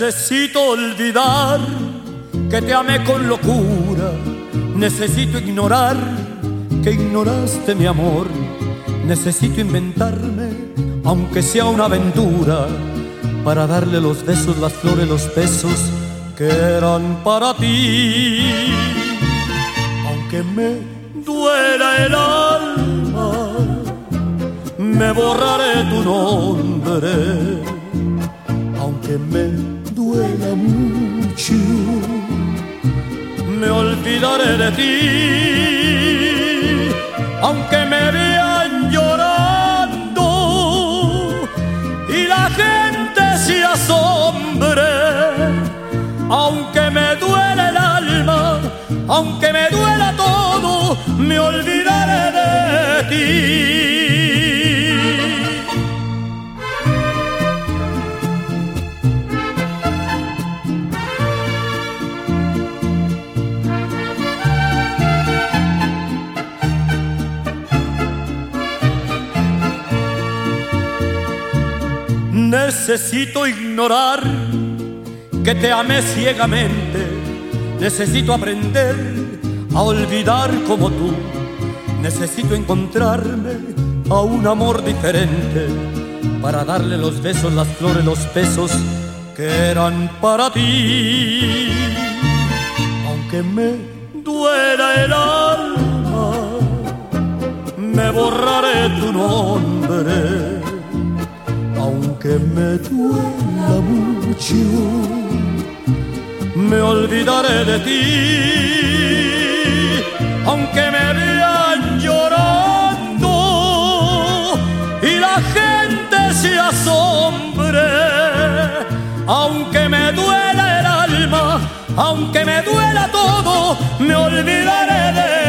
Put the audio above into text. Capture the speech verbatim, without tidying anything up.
Necesito olvidar que te amé con locura. Necesito ignorar que ignoraste mi amor. Necesito inventarme, aunque sea una aventura, para darle los besos, las flores, los besos que eran para ti. Aunque me duela el alma, me borraré tu nombre. Aunque me duela mucho, me olvidaré de ti. Aunque me vean llorando y la gente se asombre, aunque me duele el alma, aunque me duela todo, me olvidaré de ti. Necesito ignorar que te amé ciegamente. Necesito aprender a olvidar como tú. Necesito encontrarme a un amor diferente, para darle los besos, las flores, los besos que eran para ti. Aunque me duela el alma, me borraré tu nombre. Aunque me duela mucho, me olvidaré de ti. Aunque me vean llorando y la gente se asombre, aunque me duela el alma, aunque me duela todo, me olvidaré de ti.